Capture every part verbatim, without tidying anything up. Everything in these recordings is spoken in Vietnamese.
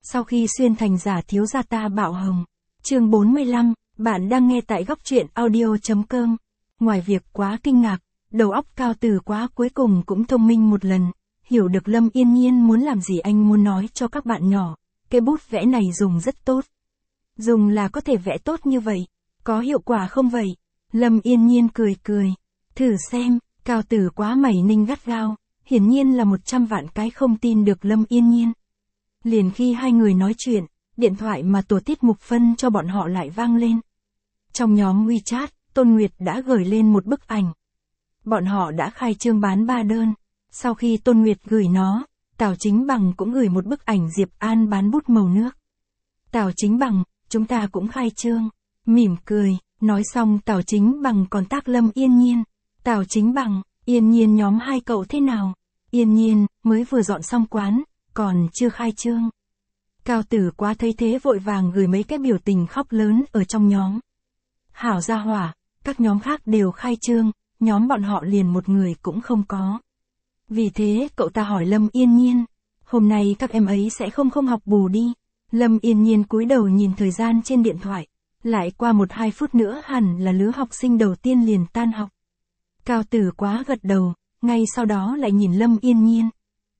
Sau khi xuyên thành giả thiếu gia ta bạo hồng. Chương bốn mươi lăm, bạn đang nghe tại góc truyện audio.com. Ngoài việc quá kinh ngạc, đầu óc Cao Tử Quá cuối cùng cũng thông minh một lần, hiểu được Lâm Yên Nhiên muốn làm gì. Anh muốn nói cho các bạn nhỏ, cái bút vẽ này dùng rất tốt. Dùng là có thể vẽ tốt như vậy, có hiệu quả không vậy? Lâm Yên Nhiên cười cười, thử xem. Cao Tử Quá mày ninh gắt gao, hiển nhiên là một trăm vạn cái không tin được Lâm Yên Nhiên. Liền khi hai người nói chuyện, điện thoại mà tổ tiết mục phân cho bọn họ lại vang lên. Trong nhóm WeChat, Tôn Nguyệt đã gửi lên một bức ảnh. Bọn họ đã khai trương bán ba đơn. Sau khi Tôn Nguyệt gửi nó, Tào Chính Bằng cũng gửi một bức ảnh Diệp An bán bút màu nước. Tào Chính Bằng, chúng ta cũng khai trương. Mỉm cười, nói xong Tào Chính Bằng còn tác Lâm Yên Nhiên. Tào Chính Bằng, Yên Nhiên nhóm hai cậu thế nào? Yên Nhiên, mới vừa dọn xong quán, còn chưa khai trương. Cao Tử Quá thấy thế vội vàng gửi mấy cái biểu tình khóc lớn ở trong nhóm. Hảo gia hỏa, các nhóm khác đều khai trương, nhóm bọn họ liền một người cũng không có. Vì thế cậu ta hỏi Lâm Yên Nhiên, hôm nay các em ấy sẽ không không học bù đi. Lâm Yên Nhiên cúi đầu nhìn thời gian trên điện thoại, lại qua một hai phút nữa hẳn là lứa học sinh đầu tiên liền tan học. Cao Tử Quá gật đầu, ngay sau đó lại nhìn Lâm Yên Nhiên.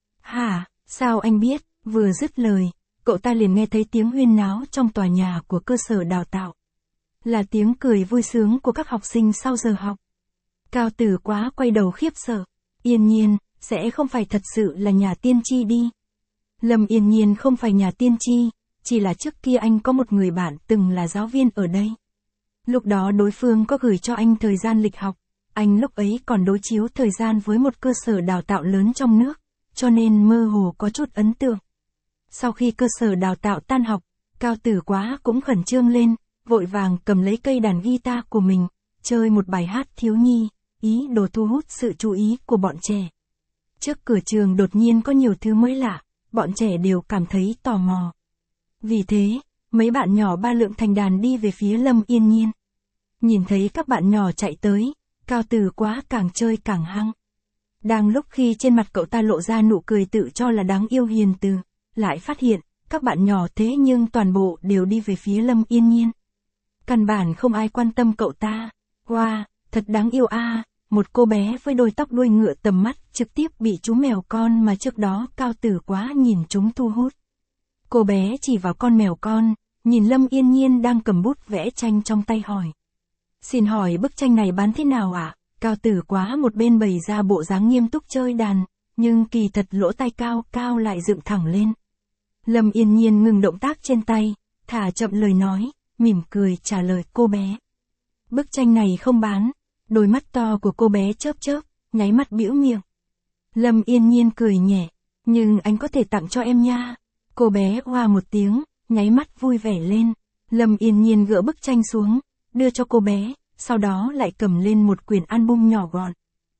Hả, sao anh biết? Vừa dứt lời, cậu ta liền nghe thấy tiếng huyên náo trong tòa nhà của cơ sở đào tạo. Là tiếng cười vui sướng của các học sinh sau giờ học. Cao Tử Quá quay đầu khiếp sợ. Yên Nhiên, sẽ không phải thật sự là nhà tiên tri đi. Lâm Yên Nhiên không phải nhà tiên tri, chỉ là trước kia anh có một người bạn từng là giáo viên ở đây. Lúc đó đối phương có gửi cho anh thời gian lịch học, anh lúc ấy còn đối chiếu thời gian với một cơ sở đào tạo lớn trong nước, cho nên mơ hồ có chút ấn tượng. Sau khi cơ sở đào tạo tan học, Cao Tử Quá cũng khẩn trương lên, vội vàng cầm lấy cây đàn guitar của mình, chơi một bài hát thiếu nhi, ý đồ thu hút sự chú ý của bọn trẻ. Trước cửa trường đột nhiên có nhiều thứ mới lạ, bọn trẻ đều cảm thấy tò mò. Vì thế, mấy bạn nhỏ ba lượng thành đàn đi về phía Lâm Yên Nhiên. Nhìn thấy các bạn nhỏ chạy tới, Cao Tử Quá càng chơi càng hăng. Đang lúc khi trên mặt cậu ta lộ ra nụ cười tự cho là đáng yêu hiền từ, lại phát hiện, các bạn nhỏ thế nhưng toàn bộ đều đi về phía Lâm Yên Nhiên. Căn bản không ai quan tâm cậu ta. Wow, thật đáng yêu a. À. Một cô bé với đôi tóc đuôi ngựa tầm mắt trực tiếp bị chú mèo con mà trước đó Cao Tử Quá nhìn chúng thu hút. Cô bé chỉ vào con mèo con, nhìn Lâm Yên Nhiên đang cầm bút vẽ tranh trong tay hỏi. Xin hỏi bức tranh này bán thế nào ạ? À? Cao Tử Quá một bên bày ra bộ dáng nghiêm túc chơi đàn, nhưng kỳ thật lỗ tai cao cao lại dựng thẳng lên. Lâm Yên Nhiên ngừng động tác trên tay, thả chậm lời nói, mỉm cười trả lời cô bé. Bức tranh này không bán. Đôi mắt to của cô bé chớp chớp, nháy mắt bĩu miệng. Lâm Yên Nhiên cười nhẹ, nhưng anh có thể tặng cho em nha. Cô bé oa một tiếng, nháy mắt vui vẻ lên. Lâm Yên Nhiên gỡ bức tranh xuống, đưa cho cô bé, sau đó lại cầm lên một quyển album nhỏ gọn.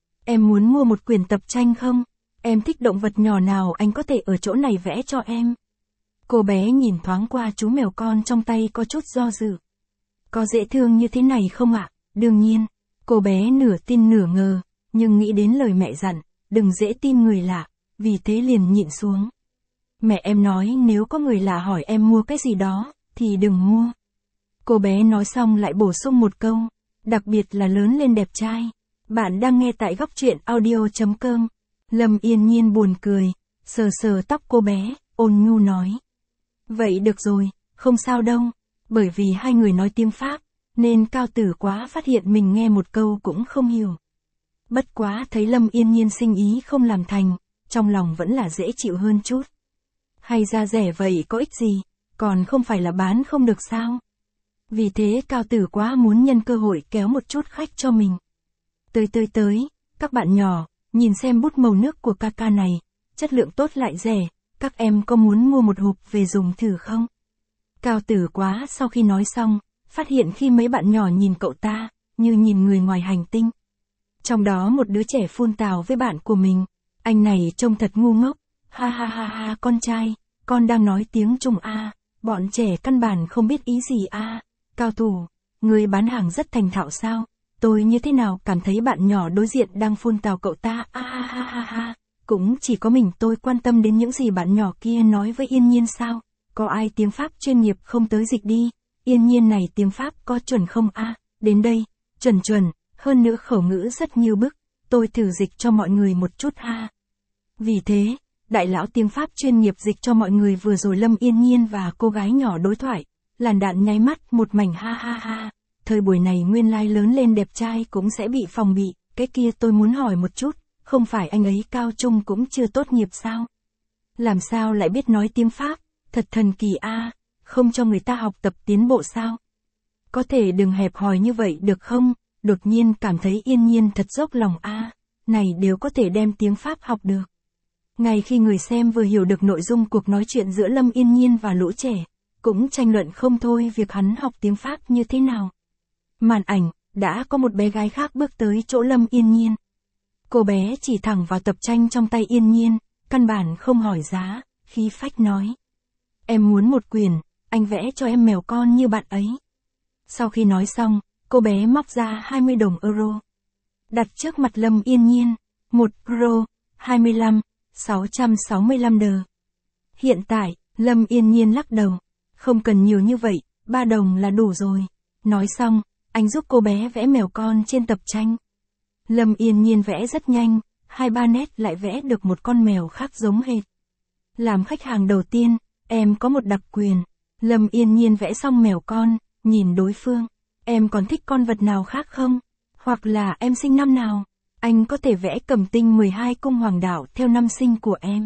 Em muốn mua một quyển tập tranh không? Em thích động vật nhỏ nào anh có thể ở chỗ này vẽ cho em. Cô bé nhìn thoáng qua chú mèo con trong tay có chút do dự. Có dễ thương như thế này không ạ? À? Đương nhiên. Cô bé nửa tin nửa ngờ, nhưng nghĩ đến lời mẹ dặn, đừng dễ tin người lạ, vì thế liền nhịn xuống. Mẹ em nói nếu có người lạ hỏi em mua cái gì đó, thì đừng mua. Cô bé nói xong lại bổ sung một câu, đặc biệt là lớn lên đẹp trai. Bạn đang nghe tại góc truyện audio.com. Lâm Yên Nhiên buồn cười, sờ sờ tóc cô bé, ôn nhu nói. Vậy được rồi, không sao đâu, bởi vì hai người nói tiếng Pháp. Nên Cao Tử Quá phát hiện mình nghe một câu cũng không hiểu. Bất quá thấy Lâm Yên Nhiên sinh ý không làm thành, trong lòng vẫn là dễ chịu hơn chút. Hay ra rẻ vậy có ích gì, còn không phải là bán không được sao. Vì thế Cao Tử Quá muốn nhân cơ hội kéo một chút khách cho mình. Tới tới tới, các bạn nhỏ, nhìn xem bút màu nước của ca ca này, chất lượng tốt lại rẻ, các em có muốn mua một hộp về dùng thử không? Cao Tử Quá sau khi nói xong, phát hiện khi mấy bạn nhỏ nhìn cậu ta, như nhìn người ngoài hành tinh. Trong đó một đứa trẻ phun tào với bạn của mình, anh này trông thật ngu ngốc, ha ha ha ha con trai, con đang nói tiếng Trung a, bọn trẻ căn bản không biết ý gì a. Cao thủ, người bán hàng rất thành thạo sao? Tôi như thế nào cảm thấy bạn nhỏ đối diện đang phun tào cậu ta a ha ha ha ha. Cũng chỉ có mình tôi quan tâm đến những gì bạn nhỏ kia nói với Yên Nhiên sao? có ai tiếng Pháp chuyên nghiệp không tới dịch đi, Yên Nhiên này tiếng Pháp có chuẩn không a? Đến đây, chuẩn chuẩn, hơn nữa khẩu ngữ rất như bức, tôi thử dịch cho mọi người một chút ha. Vì thế, đại lão tiếng Pháp chuyên nghiệp dịch cho mọi người vừa rồi Lâm Yên Nhiên và cô gái nhỏ đối thoại, làn đạn nháy mắt một mảnh ha ha ha, thời buổi này nguyên lai lớn lên đẹp trai cũng sẽ bị phòng bị, cái kia tôi muốn hỏi một chút, không phải anh ấy cao trung cũng chưa tốt nghiệp sao? Làm sao lại biết nói tiếng Pháp, thật thần kỳ a, không cho người ta học tập tiến bộ sao? Có thể đừng hẹp hòi như vậy được không? Đột nhiên cảm thấy Yên Nhiên thật dốc lòng a, này đều có thể đem tiếng Pháp học được. Ngay khi người xem vừa hiểu được nội dung cuộc nói chuyện giữa Lâm Yên Nhiên và lũ trẻ, cũng tranh luận không thôi việc hắn học tiếng Pháp như thế nào. Màn ảnh, đã có một bé gái khác bước tới chỗ Lâm Yên Nhiên. Cô bé chỉ thẳng vào tập tranh trong tay Yên Nhiên, căn bản không hỏi giá, khí phách nói. Em muốn một quyển, anh vẽ cho em mèo con như bạn ấy. Sau khi nói xong, cô bé móc ra hai mươi đồng euro. Đặt trước mặt Lâm Yên Nhiên, một euro, hai mươi lăm, sáu trăm sáu mươi lăm đờ. Hiện tại, Lâm Yên Nhiên lắc đầu. Không cần nhiều như vậy, ba đồng là đủ rồi. Nói xong, anh giúp cô bé vẽ mèo con trên tập tranh. Lâm Yên Nhiên vẽ rất nhanh, hai ba nét lại vẽ được một con mèo khác giống hệt. Làm khách hàng đầu tiên, em có một đặc quyền. Lâm Yên Nhiên vẽ xong mèo con, nhìn đối phương. Em còn thích con vật nào khác không? Hoặc là em sinh năm nào? Anh có thể vẽ Cẩm Tinh mười hai cung hoàng đạo theo năm sinh của em.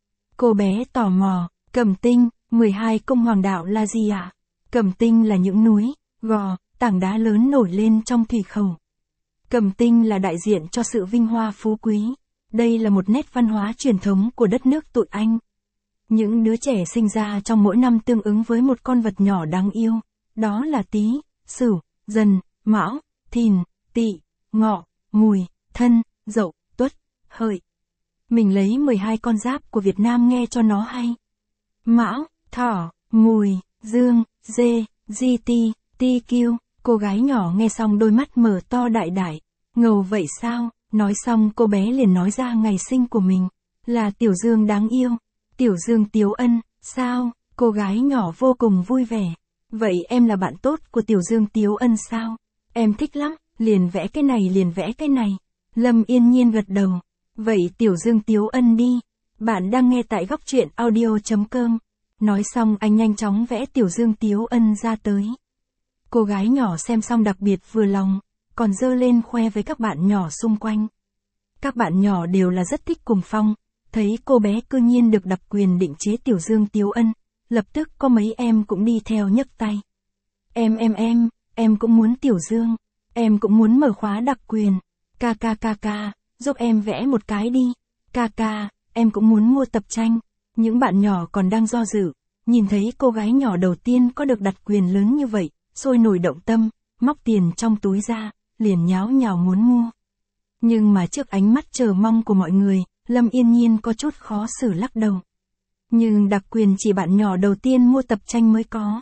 Cô bé tò mò, Cẩm Tinh, mười hai cung hoàng đạo là gì ạ? À? Cẩm Tinh là những núi, gò, tảng đá lớn nổi lên trong thủy khẩu. Cẩm Tinh là đại diện cho sự vinh hoa phú quý. Đây là một nét văn hóa truyền thống của đất nước tụi anh. Những đứa trẻ sinh ra trong mỗi năm tương ứng với một con vật nhỏ đáng yêu. Đó là Tý, Sửu, Dần, Mão, Thìn, Tỵ, Ngọ, Mùi, Thân, Dậu, Tuất, Hợi. Mình lấy mười hai con giáp của Việt Nam nghe cho nó hay. Mão, Thỏ, Mùi, Dương, Dê, Di Ti, Ti Kiêu. Cô gái nhỏ nghe xong đôi mắt mở to đại đại. Ngầu vậy sao? Nói xong cô bé liền nói ra ngày sinh của mình. Là Tiểu Dương đáng yêu. Tiểu Dương Tiếu Ân, sao? Cô gái nhỏ vô cùng vui vẻ. Vậy em là bạn tốt của Tiểu Dương Tiếu Ân sao? Em thích lắm, liền vẽ cái này liền vẽ cái này. Lâm Yên Nhiên gật đầu. Vậy Tiểu Dương Tiếu Ân đi. Bạn đang nghe tại góc truyện audio chấm com. Nói xong anh nhanh chóng vẽ Tiểu Dương Tiếu Ân ra tới. Cô gái nhỏ xem xong đặc biệt vừa lòng, còn dơ lên khoe với các bạn nhỏ xung quanh. Các bạn nhỏ đều là rất thích cùng phong, thấy cô bé cư nhiên được đặc quyền định chế Tiểu Dương Tiếu Ân, lập tức có mấy em cũng đi theo nhấc tay. Em em em, em cũng muốn Tiểu Dương, em cũng muốn mở khóa đặc quyền. Ca ca ca ca, giúp em vẽ một cái đi. Ca ca, em cũng muốn mua tập tranh. Những bạn nhỏ còn đang do dự, nhìn thấy cô gái nhỏ đầu tiên có được đặc quyền lớn như vậy, sôi nổi động tâm, móc tiền trong túi ra, liền nháo nhào muốn mua. Nhưng mà trước ánh mắt chờ mong của mọi người, Lâm Yên Nhiên có chút khó xử lắc đầu. Nhưng đặc quyền chỉ bạn nhỏ đầu tiên mua tập tranh mới có.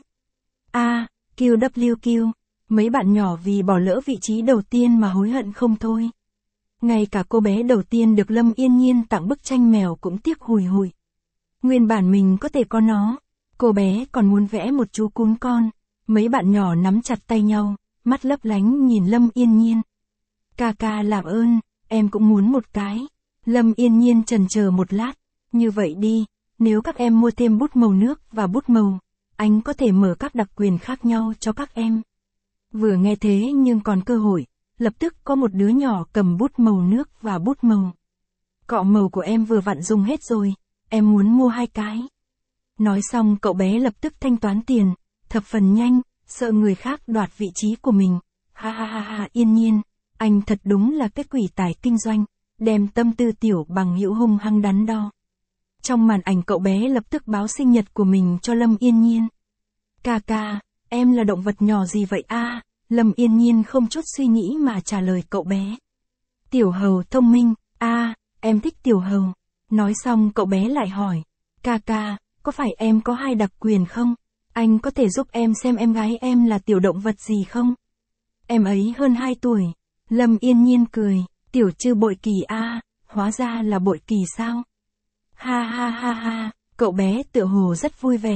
A, Q W Q, mấy bạn nhỏ vì bỏ lỡ vị trí đầu tiên mà hối hận không thôi. Ngay cả cô bé đầu tiên được Lâm Yên Nhiên tặng bức tranh mèo cũng tiếc hùi hùi. Nguyên bản mình có thể có nó, cô bé còn muốn vẽ một chú cún con. Mấy bạn nhỏ nắm chặt tay nhau, mắt lấp lánh nhìn Lâm Yên Nhiên. Ca ca làm ơn, em cũng muốn một cái. Lâm Yên Nhiên chần chờ một lát, như vậy đi, nếu các em mua thêm bút màu nước và bút màu, anh có thể mở các đặc quyền khác nhau cho các em. Vừa nghe thế nhưng còn cơ hội, lập tức có một đứa nhỏ cầm bút màu nước và bút màu. Cọ màu của em vừa vặn dùng hết rồi, em muốn mua hai cái. Nói xong cậu bé lập tức thanh toán tiền, thập phần nhanh, sợ người khác đoạt vị trí của mình. Ha ha ha ha, Yên Nhiên, anh thật đúng là cái quỷ tài kinh doanh, đem tâm tư tiểu bằng hữu hung hăng đắn đo. Trong màn ảnh cậu bé lập tức báo sinh nhật của mình cho Lâm Yên Nhiên. Ca ca, em là động vật nhỏ gì vậy a? À, Lâm Yên Nhiên không chút suy nghĩ mà trả lời cậu bé. Tiểu hầu thông minh, a, à, em thích tiểu hầu. Nói xong cậu bé lại hỏi, ca ca, có phải em có hai đặc quyền không? Anh có thể giúp em xem em gái em là tiểu động vật gì không? Em ấy hơn hai tuổi. Lâm Yên Nhiên cười, tiểu chư bội kỳ a, à, hóa ra là bội kỳ sao? Ha ha ha ha, cậu bé tựa hồ rất vui vẻ,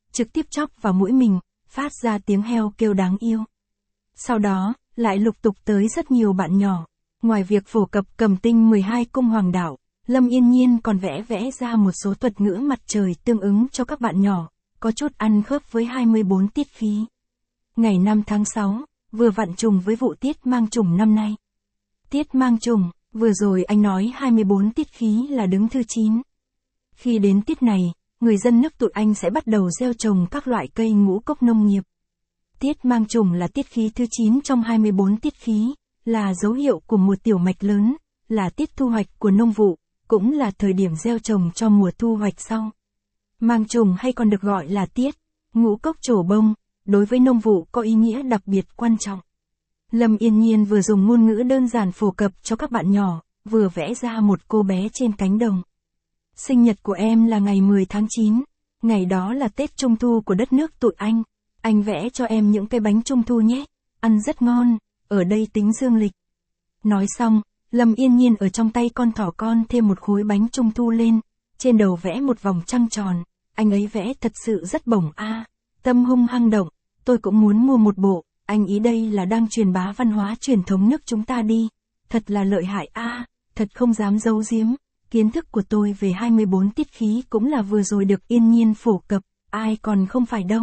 trực tiếp chọc vào mũi mình, phát ra tiếng heo kêu đáng yêu. Sau đó, lại lục tục tới rất nhiều bạn nhỏ. Ngoài việc phổ cập cầm tinh mười hai cung hoàng đạo, Lâm Yên Nhiên còn vẽ vẽ ra một số thuật ngữ mặt trời tương ứng cho các bạn nhỏ, có chút ăn khớp với hai mươi bốn tiết khí. Ngày năm tháng sáu, vừa vặn trùng với vụ tiết mang trùng năm nay. Tiết mang trùng, vừa rồi anh nói hai mươi bốn tiết khí là đứng thứ chín. Khi đến tiết này, người dân nước tụi Anh sẽ bắt đầu gieo trồng các loại cây ngũ cốc nông nghiệp. Tiết mang trùng là tiết khí thứ chín trong hai mươi bốn tiết khí, là dấu hiệu của mùa tiểu mạch lớn, là tiết thu hoạch của nông vụ, cũng là thời điểm gieo trồng cho mùa thu hoạch sau. Mang trùng hay còn được gọi là tiết ngũ cốc trổ bông, đối với nông vụ có ý nghĩa đặc biệt quan trọng. Lâm Yên Nhiên vừa dùng ngôn ngữ đơn giản phổ cập cho các bạn nhỏ, vừa vẽ ra một cô bé trên cánh đồng. Sinh nhật của em là ngày mười tháng chín, ngày đó là Tết Trung Thu của đất nước tụi Anh. Anh vẽ cho em những cái bánh Trung Thu nhé, ăn rất ngon, ở đây tính dương lịch. Nói xong, Lâm Yên Nhiên ở trong tay con thỏ con thêm một khối bánh Trung Thu lên, trên đầu vẽ một vòng trăng tròn, anh ấy vẽ thật sự rất bổng a. À, tâm hung hăng động, tôi cũng muốn mua một bộ, anh ý đây là đang truyền bá văn hóa truyền thống nước chúng ta đi, thật là lợi hại a, à, thật không dám giấu giếm, kiến thức của tôi về hai mươi bốn tiết khí cũng là vừa rồi được Yên Nhiên phổ cập, ai còn không phải đâu.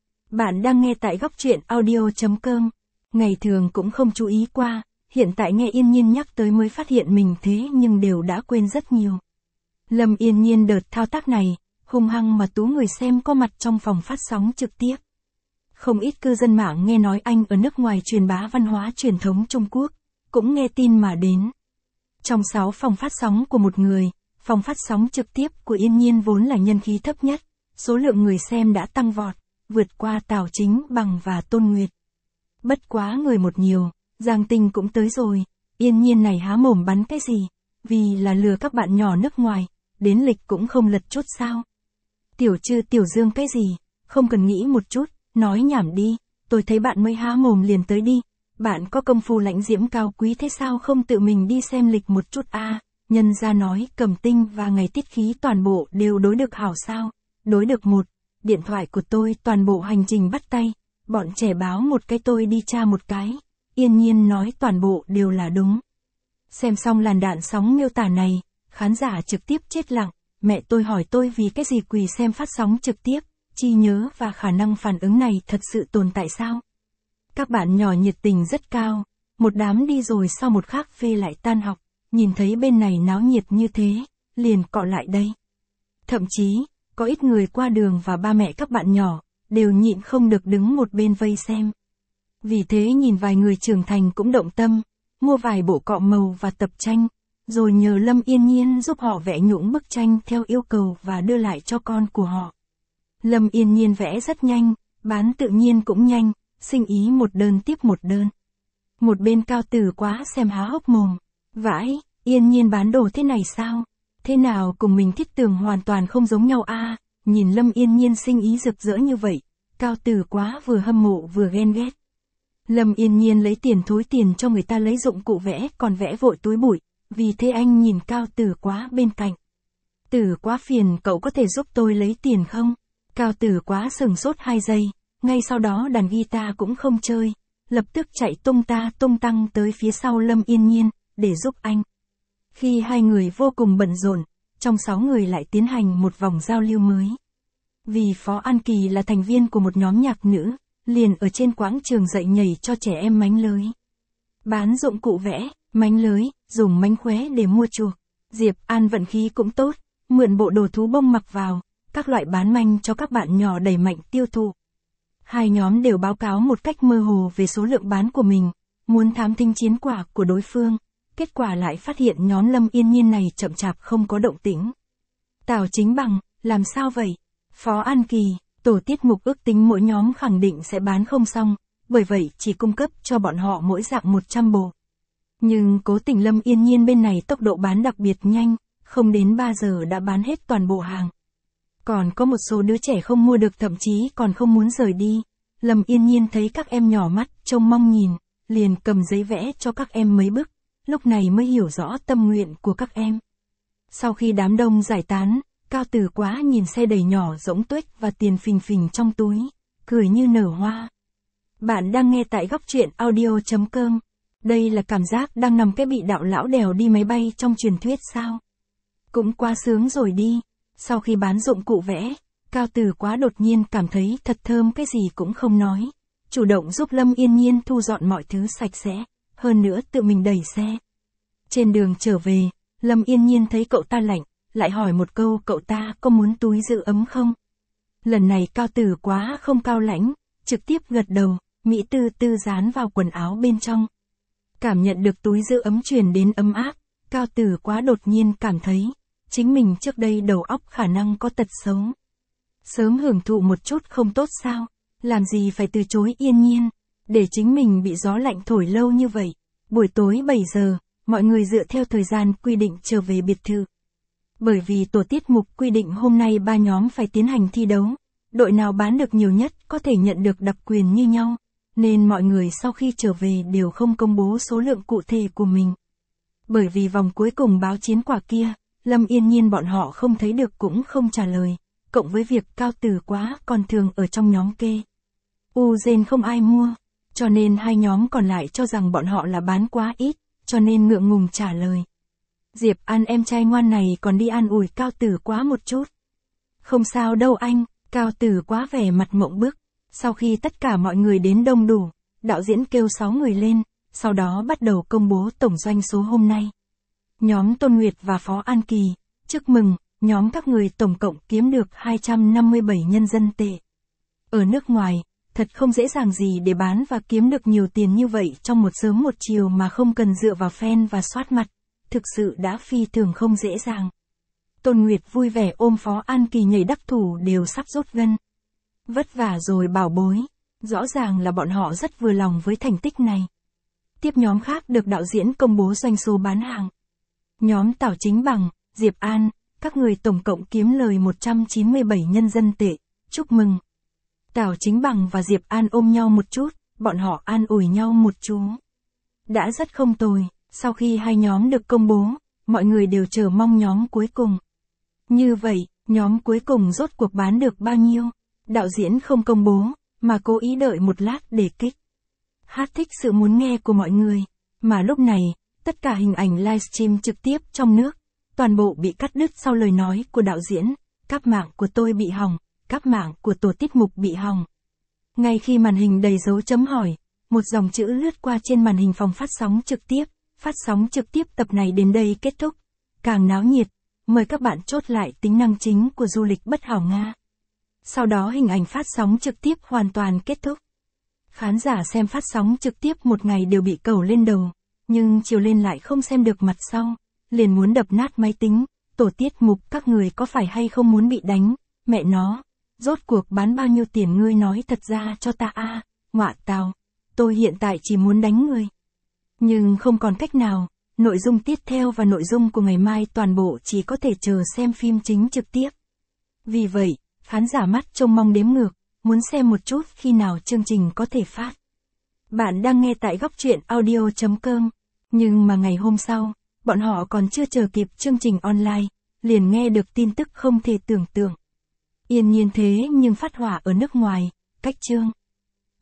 Bạn đang nghe tại góc truyện audio chấm com, ngày thường cũng không chú ý qua, hiện tại nghe Yên Nhiên nhắc tới mới phát hiện mình thế nhưng đều đã quên rất nhiều. Lâm Yên Nhiên đợt thao tác này, hung hăng mà tú người xem có mặt trong phòng phát sóng trực tiếp. Không ít cư dân mạng nghe nói anh ở nước ngoài truyền bá văn hóa truyền thống Trung Quốc, cũng nghe tin mà đến. Trong sáu phòng phát sóng của một người, phòng phát sóng trực tiếp của Yên Nhiên vốn là nhân khí thấp nhất, số lượng người xem đã tăng vọt, vượt qua Tào Chính Bằng và Tôn Nguyệt. Bất quá người một nhiều, Giang Tinh cũng tới rồi, Yên Nhiên này há mồm bắn cái gì, vì là lừa các bạn nhỏ nước ngoài, đến lịch cũng không lật chút sao. Tiểu Trư Tiểu Dương cái gì, không cần nghĩ một chút, nói nhảm đi, tôi thấy bạn mới há mồm liền tới đi, bạn có công phu lãnh diễm cao quý thế sao không tự mình đi xem lịch một chút a? À, nhân ra nói cầm tinh và ngày tiết khí toàn bộ đều đối được hảo sao, đối được một, điện thoại của tôi toàn bộ hành trình bắt tay, bọn trẻ báo một cái tôi đi tra một cái, Yên Nhiên nói toàn bộ đều là đúng. Xem xong làn đạn sóng miêu tả này, khán giả trực tiếp chết lặng, mẹ tôi hỏi tôi vì cái gì quỳ xem phát sóng trực tiếp, trí nhớ và khả năng phản ứng này thật sự tồn tại sao? Các bạn nhỏ nhiệt tình rất cao, một đám đi rồi sau một khác phê lại tan học, nhìn thấy bên này náo nhiệt như thế, liền cọ lại đây. Thậm chí, có ít người qua đường và ba mẹ các bạn nhỏ, đều nhịn không được đứng một bên vây xem. Vì thế nhìn vài người trưởng thành cũng động tâm, mua vài bộ cọ màu và tập tranh, rồi nhờ Lâm Yên Nhiên giúp họ vẽ nhũng bức tranh theo yêu cầu và đưa lại cho con của họ. Lâm Yên Nhiên vẽ rất nhanh, bán tự nhiên cũng nhanh, sinh ý một đơn tiếp một đơn. Một bên Cao Tử Quá xem há hốc mồm, vãi, Yên Nhiên bán đồ thế này sao? Thế nào cùng mình thiết tưởng hoàn toàn không giống nhau a? À, nhìn Lâm Yên Nhiên sinh ý rực rỡ như vậy, Cao Tử Quá vừa hâm mộ vừa ghen ghét. Lâm Yên Nhiên lấy tiền thối tiền cho người ta lấy dụng cụ vẽ còn vẽ vội túi bụi, vì thế anh nhìn Cao Tử Quá bên cạnh. Tử Quá phiền cậu có thể giúp tôi lấy tiền không? Cao Tử Quá sừng sốt hai giây, ngay sau đó đàn guitar cũng không chơi, lập tức chạy tung ta tung tăng tới phía sau Lâm Yên Nhiên, để giúp anh. Khi hai người vô cùng bận rộn, trong sáu người lại tiến hành một vòng giao lưu mới. Vì Phó An Kỳ là thành viên của một nhóm nhạc nữ, liền ở trên quảng trường dạy nhảy cho trẻ em mánh lới. Bán dụng cụ vẽ, mánh lới, dùng mánh khóe để mua chuộc. Diệp An vận khí cũng tốt, mượn bộ đồ thú bông mặc vào, các loại bán manh cho các bạn nhỏ đẩy mạnh tiêu thụ. Hai nhóm đều báo cáo một cách mơ hồ về số lượng bán của mình, muốn thám thính chiến quả của đối phương, kết quả lại phát hiện nhóm Lâm Yên Nhiên này chậm chạp không có động tĩnh. Tào Chính Bằng, làm sao vậy? Phó An Kỳ, tổ tiết mục ước tính mỗi nhóm khẳng định sẽ bán không xong, bởi vậy chỉ cung cấp cho bọn họ mỗi dạng một trăm bộ. Nhưng cố tình Lâm Yên Nhiên bên này tốc độ bán đặc biệt nhanh, không đến ba giờ đã bán hết toàn bộ hàng. Còn có một số đứa trẻ không mua được thậm chí còn không muốn rời đi. Lâm Yên Nhiên thấy các em nhỏ mắt trông mong nhìn, liền cầm giấy vẽ cho các em mấy bức, lúc này mới hiểu rõ tâm nguyện của các em. Sau khi đám đông giải tán, Cao Tử Quá nhìn xe đầy nhỏ rỗng tuếch và tiền phình phình trong túi, cười như nở hoa. Bạn đang nghe tại góc truyện audio chấm com. Đây là cảm giác đang nằm cái bị đạo lão đèo đi máy bay trong truyền thuyết sao? Cũng quá sướng rồi đi. Sau khi bán dụng cụ vẽ, Cao Tử Quá đột nhiên cảm thấy thật thơm, cái gì cũng không nói. Chủ động giúp Lâm Yên Nhiên thu dọn mọi thứ sạch sẽ, hơn nữa tự mình đẩy xe. Trên đường trở về, Lâm Yên Nhiên thấy cậu ta lạnh, lại hỏi một câu, cậu ta có muốn túi giữ ấm không? Lần này Cao Tử Quá không cao lãnh, trực tiếp gật đầu, Mỹ tư tư dán vào quần áo bên trong. Cảm nhận được túi giữ ấm truyền đến ấm áp, Cao Tử Quá đột nhiên cảm thấy, chính mình trước đây đầu óc khả năng có tật xấu. Sớm hưởng thụ một chút không tốt sao? Làm gì phải từ chối Yên Nhiên, để chính mình bị gió lạnh thổi lâu như vậy. Buổi tối bảy giờ, mọi người dựa theo thời gian quy định trở về biệt thự. Bởi vì tổ tiết mục quy định hôm nay ba nhóm phải tiến hành thi đấu, đội nào bán được nhiều nhất có thể nhận được đặc quyền như nhau, nên mọi người sau khi trở về đều không công bố số lượng cụ thể của mình. Bởi vì vòng cuối cùng báo chiến quả kia, Lâm Yên Nhiên bọn họ không thấy được cũng không trả lời, cộng với việc Cao Tử Quá còn thường ở trong nhóm kê. U Gen không ai mua, cho nên hai nhóm còn lại cho rằng bọn họ là bán quá ít, cho nên ngượng ngùng trả lời. Diệp An em trai ngoan này còn đi an ủi Cao Tử Quá một chút. Không sao đâu anh, Cao Tử Quá vẻ mặt mộng bức. Sau khi tất cả mọi người đến đông đủ, đạo diễn kêu sáu người lên, sau đó bắt đầu công bố tổng doanh số hôm nay. Nhóm Tôn Nguyệt và Phó An Kỳ, chúc mừng, nhóm các người tổng cộng kiếm được hai trăm năm mươi bảy nhân dân tệ. Ở nước ngoài, thật không dễ dàng gì để bán và kiếm được nhiều tiền như vậy trong một sớm một chiều mà không cần dựa vào fan và soát mặt. Thực sự đã phi thường không dễ dàng. Tôn Nguyệt vui vẻ ôm Phó An Kỳ nhảy đắc thủ đều sắp rút gân. Vất vả rồi bảo bối. Rõ ràng là bọn họ rất vừa lòng với thành tích này. Tiếp nhóm khác được đạo diễn công bố doanh số bán hàng. Nhóm Tảo Chính Bằng, Diệp An, các người tổng cộng kiếm lời một trăm chín mươi bảy nhân dân tệ. Chúc mừng. Tảo Chính Bằng và Diệp An ôm nhau một chút, bọn họ an ủi nhau một chú. Đã rất không tồi. Sau khi hai nhóm được công bố, mọi người đều chờ mong nhóm cuối cùng. Như vậy, nhóm cuối cùng rốt cuộc bán được bao nhiêu? Đạo diễn không công bố, mà cố ý đợi một lát để kích. Hát thích sự muốn nghe của mọi người. Mà lúc này, tất cả hình ảnh livestream trực tiếp trong nước, toàn bộ bị cắt đứt sau lời nói của đạo diễn. Cáp mạng của tôi bị hỏng, cáp mạng của tổ tiết mục bị hỏng. Ngay khi màn hình đầy dấu chấm hỏi, một dòng chữ lướt qua trên màn hình phòng phát sóng trực tiếp. Phát sóng trực tiếp tập này đến đây kết thúc. Càng náo nhiệt, mời các bạn chốt lại tính năng chính của du lịch bất hảo Nga. Sau đó hình ảnh phát sóng trực tiếp hoàn toàn kết thúc. Khán giả xem phát sóng trực tiếp một ngày đều bị cẩu lên đầu, nhưng chiều lên lại không xem được mặt sau, liền muốn đập nát máy tính. Tổ tiết mục các người có phải hay không muốn bị đánh, mẹ nó, rốt cuộc bán bao nhiêu tiền ngươi nói thật ra cho ta a, à, ngọa tào, tôi hiện tại chỉ muốn đánh người. Nhưng không còn cách nào, nội dung tiếp theo và nội dung của ngày mai toàn bộ chỉ có thể chờ xem phim chính trực tiếp. Vì vậy, khán giả mắt trông mong đếm ngược, muốn xem một chút khi nào chương trình có thể phát. Bạn đang nghe tại góc truyện audio chấm com, nhưng mà ngày hôm sau, bọn họ còn chưa chờ kịp chương trình online, liền nghe được tin tức không thể tưởng tượng. Yên Nhiên thế nhưng phát hỏa ở nước ngoài, cách chương.